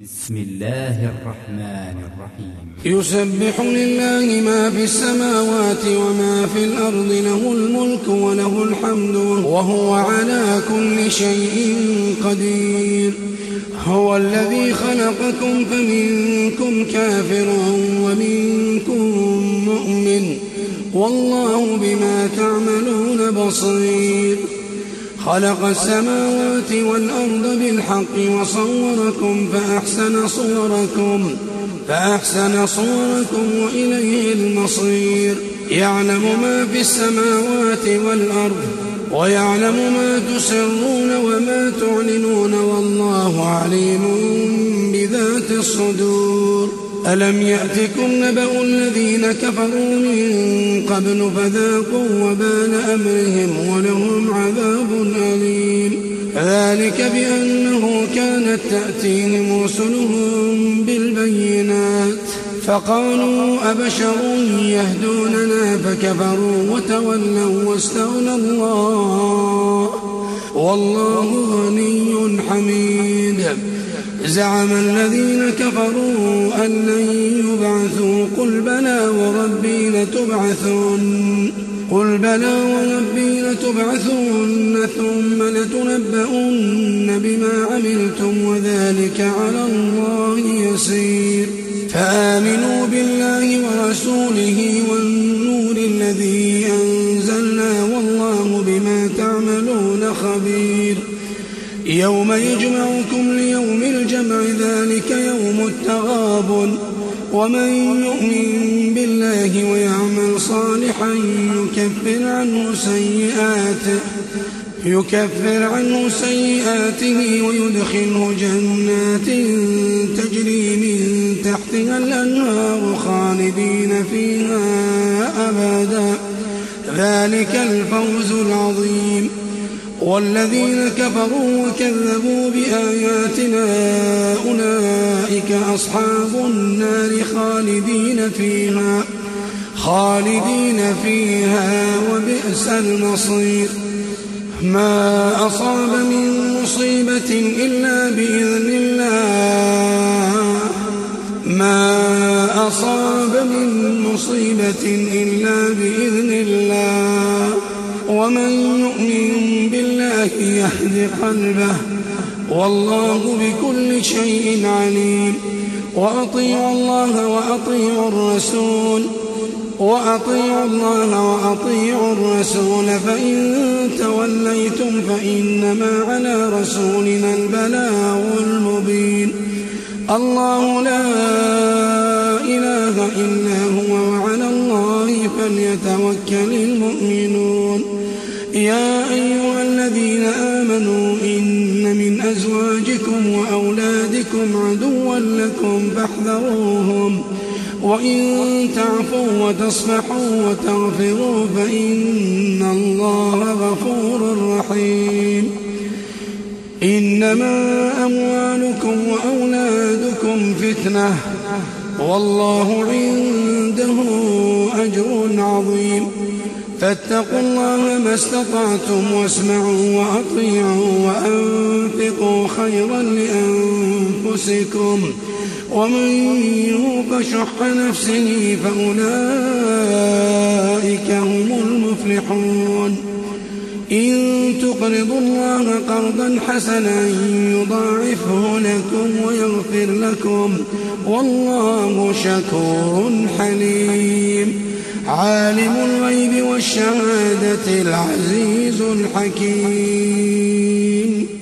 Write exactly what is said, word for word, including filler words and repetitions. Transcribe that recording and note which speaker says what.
Speaker 1: بسم الله الرحمن الرحيم.
Speaker 2: يسبح لله ما في السماوات وما في الأرض، له الملك وله الحمد وهو على كل شيء قدير. هو الذي خلقكم فمنكم كافر ومنكم مؤمن، والله بما تعملون بصير. خلق السماوات والأرض بالحق وصوركم فأحسن صوركم فأحسن صوركم وإليه المصير. يعلم ما في السماوات والأرض ويعلم ما تسرون وما تعلنون، والله عليم بذات الصدور. ألم يأتكم نبأ الذين كفروا من قبل فذاقوا وبال أمرهم ولهم عذاب أليم. ذلك بأنه كانت تأتيهم رسلهم بالبينات فقالوا أبشر يهدوننا فكفروا وتولوا واستغنى الله والله غني حميد. زعم الذين كفروا أن لن يبعثوا قل بلى وربي لتبعثن قل بلى وربي لتبعثن ثم لتنبؤن بما عملتم وذلك على الله يسير. فآمنوا بالله ورسوله والنور الذي أنزلنا والله بما تعملون خبير. يوم يجمعكم ليوم الجمع ذلك يوم التغابن. ومن يؤمن بالله ويعمل صالحا يكفر عنه سيئاته يكفر عنه سيئاته ويدخله جنات تجري من تحتها الأنهار خالدين فيها أبدا، ذلك الفوز العظيم. والذين كفروا وكذبوا بآياتنا أولئك أصحاب النار خالدين فيها خالدين فيها وبئس المصير. ما أصاب من مصيبة إلا بإذن الله ما أصاب من مصيبة إلا بإذن الله ومن يؤمن بالله يهد قلبه والله بكل شيء عليم. وأطيعوا الله وأطيعوا الرسول وأطيعوا الله وأطيعوا الرسول فإن توليتم فإنما على رسولنا البلاغ المبين. الله لا إله إلا هو وعلى الله فليتوكل المؤمنون. يا أيها الذين آمنوا إن من أزواجكم وأولادكم عدوا لكم فاحذروهم، وإن تعفوا وتصفحوا وتغفروا فإن الله غفور رحيم. إنما أموالكم وأولادكم فتنة والله عنده أجر عظيم. فاتقوا الله ما استطعتم واسمعوا وأطيعوا وأنفقوا خيرا لأنفسكم ومن يوق شح نفسه فأولئك هم المفلحون. إن تقرضوا الله قرضا حسنا يضاعفه لكم ويغفر لكم والله شكور حليم. عالم الغيب والشهادة العزيز الحكيم.